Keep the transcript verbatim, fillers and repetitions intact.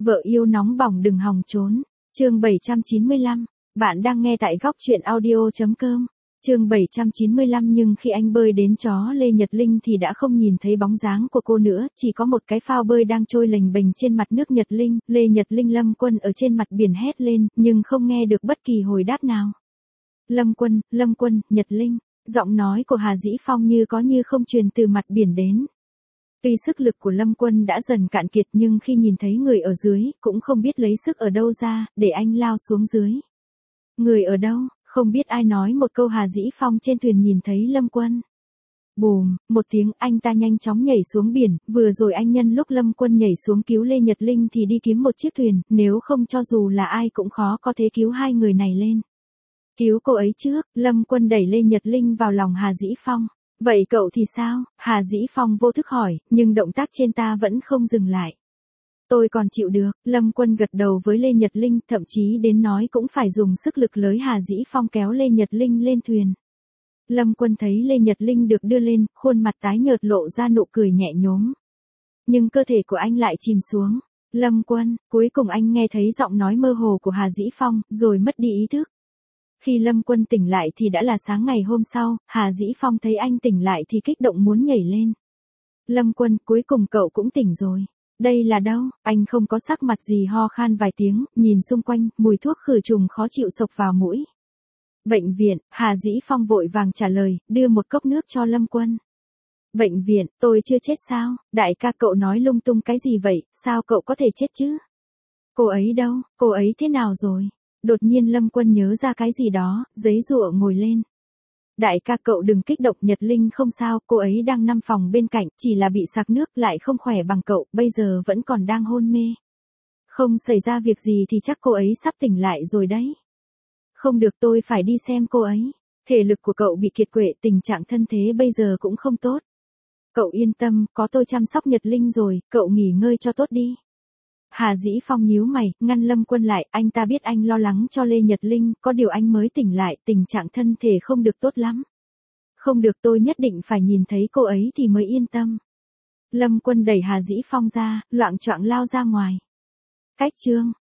Vợ yêu nóng bỏng đừng hòng trốn. Chương bảy trăm chín mươi lăm. Bạn đang nghe tại góc truyện audio.com. Chương bảy trăm chín mươi lăm. Nhưng khi anh bơi đến chó Lê Nhật Linh thì đã không nhìn thấy bóng dáng của cô nữa, chỉ có một cái phao bơi đang trôi lềnh bềnh trên mặt nước. Nhật Linh, Lê Nhật Linh. Lâm Quân ở trên mặt biển hét lên, nhưng không nghe được bất kỳ hồi đáp nào. Lâm Quân, Lâm Quân, Nhật Linh. Giọng nói của Hà Dĩ Phong như có như không truyền từ mặt biển đến. Tuy sức lực của Lâm Quân đã dần cạn kiệt nhưng khi nhìn thấy người ở dưới, cũng không biết lấy sức ở đâu ra, để anh lao xuống dưới. Người ở đâu? Không biết ai nói một câu. Hà Dĩ Phong trên thuyền nhìn thấy Lâm Quân. Bùm, một tiếng, anh ta nhanh chóng nhảy xuống biển. Vừa rồi anh nhân lúc Lâm Quân nhảy xuống cứu Lê Nhật Linh thì đi kiếm một chiếc thuyền, nếu không cho dù là ai cũng khó có thể cứu hai người này lên. Cứu cô ấy trước. Lâm Quân đẩy Lê Nhật Linh vào lòng Hà Dĩ Phong. Vậy cậu thì sao? Hà Dĩ Phong vô thức hỏi, nhưng động tác trên ta vẫn không dừng lại. Tôi còn chịu được. Lâm Quân gật đầu với Lê Nhật Linh, thậm chí đến nói cũng phải dùng sức lực lớn. Hà Dĩ Phong kéo Lê Nhật Linh lên thuyền. Lâm Quân thấy Lê Nhật Linh được đưa lên, khuôn mặt tái nhợt lộ ra nụ cười nhẹ nhõm. Nhưng cơ thể của anh lại chìm xuống. Lâm Quân, cuối cùng anh nghe thấy giọng nói mơ hồ của Hà Dĩ Phong, rồi mất đi ý thức. Khi Lâm Quân tỉnh lại thì đã là sáng ngày hôm sau. Hà Dĩ Phong thấy anh tỉnh lại thì kích động muốn nhảy lên. Lâm Quân, cuối cùng cậu cũng tỉnh rồi. Đây là đâu? Anh không có sắc mặt gì, ho khan vài tiếng, nhìn xung quanh, mùi thuốc khử trùng khó chịu xộc vào mũi. Bệnh viện. Hà Dĩ Phong vội vàng trả lời, đưa một cốc nước cho Lâm Quân. Bệnh viện, tôi chưa chết sao? Đại ca cậu nói lung tung cái gì vậy, sao cậu có thể chết chứ? Cô ấy đâu? Cô ấy thế nào rồi? Đột nhiên Lâm Quân nhớ ra cái gì đó, giấy giụa ngồi lên. Đại ca cậu đừng kích động, Nhật Linh không sao, cô ấy đang nằm phòng bên cạnh, chỉ là bị sặc nước, lại không khỏe bằng cậu, bây giờ vẫn còn đang hôn mê. Không xảy ra việc gì thì chắc cô ấy sắp tỉnh lại rồi đấy. Không được, tôi phải đi xem cô ấy. Thể lực của cậu bị kiệt quệ, tình trạng thân thế bây giờ cũng không tốt. Cậu yên tâm, có tôi chăm sóc Nhật Linh rồi, cậu nghỉ ngơi cho tốt đi. Hà Dĩ Phong nhíu mày, ngăn Lâm Quân lại, anh ta biết anh lo lắng cho Lê Nhật Linh, có điều anh mới tỉnh lại, tình trạng thân thể không được tốt lắm. Không được, tôi nhất định phải nhìn thấy cô ấy thì mới yên tâm. Lâm Quân đẩy Hà Dĩ Phong ra, loạng choạng lao ra ngoài. Cách chương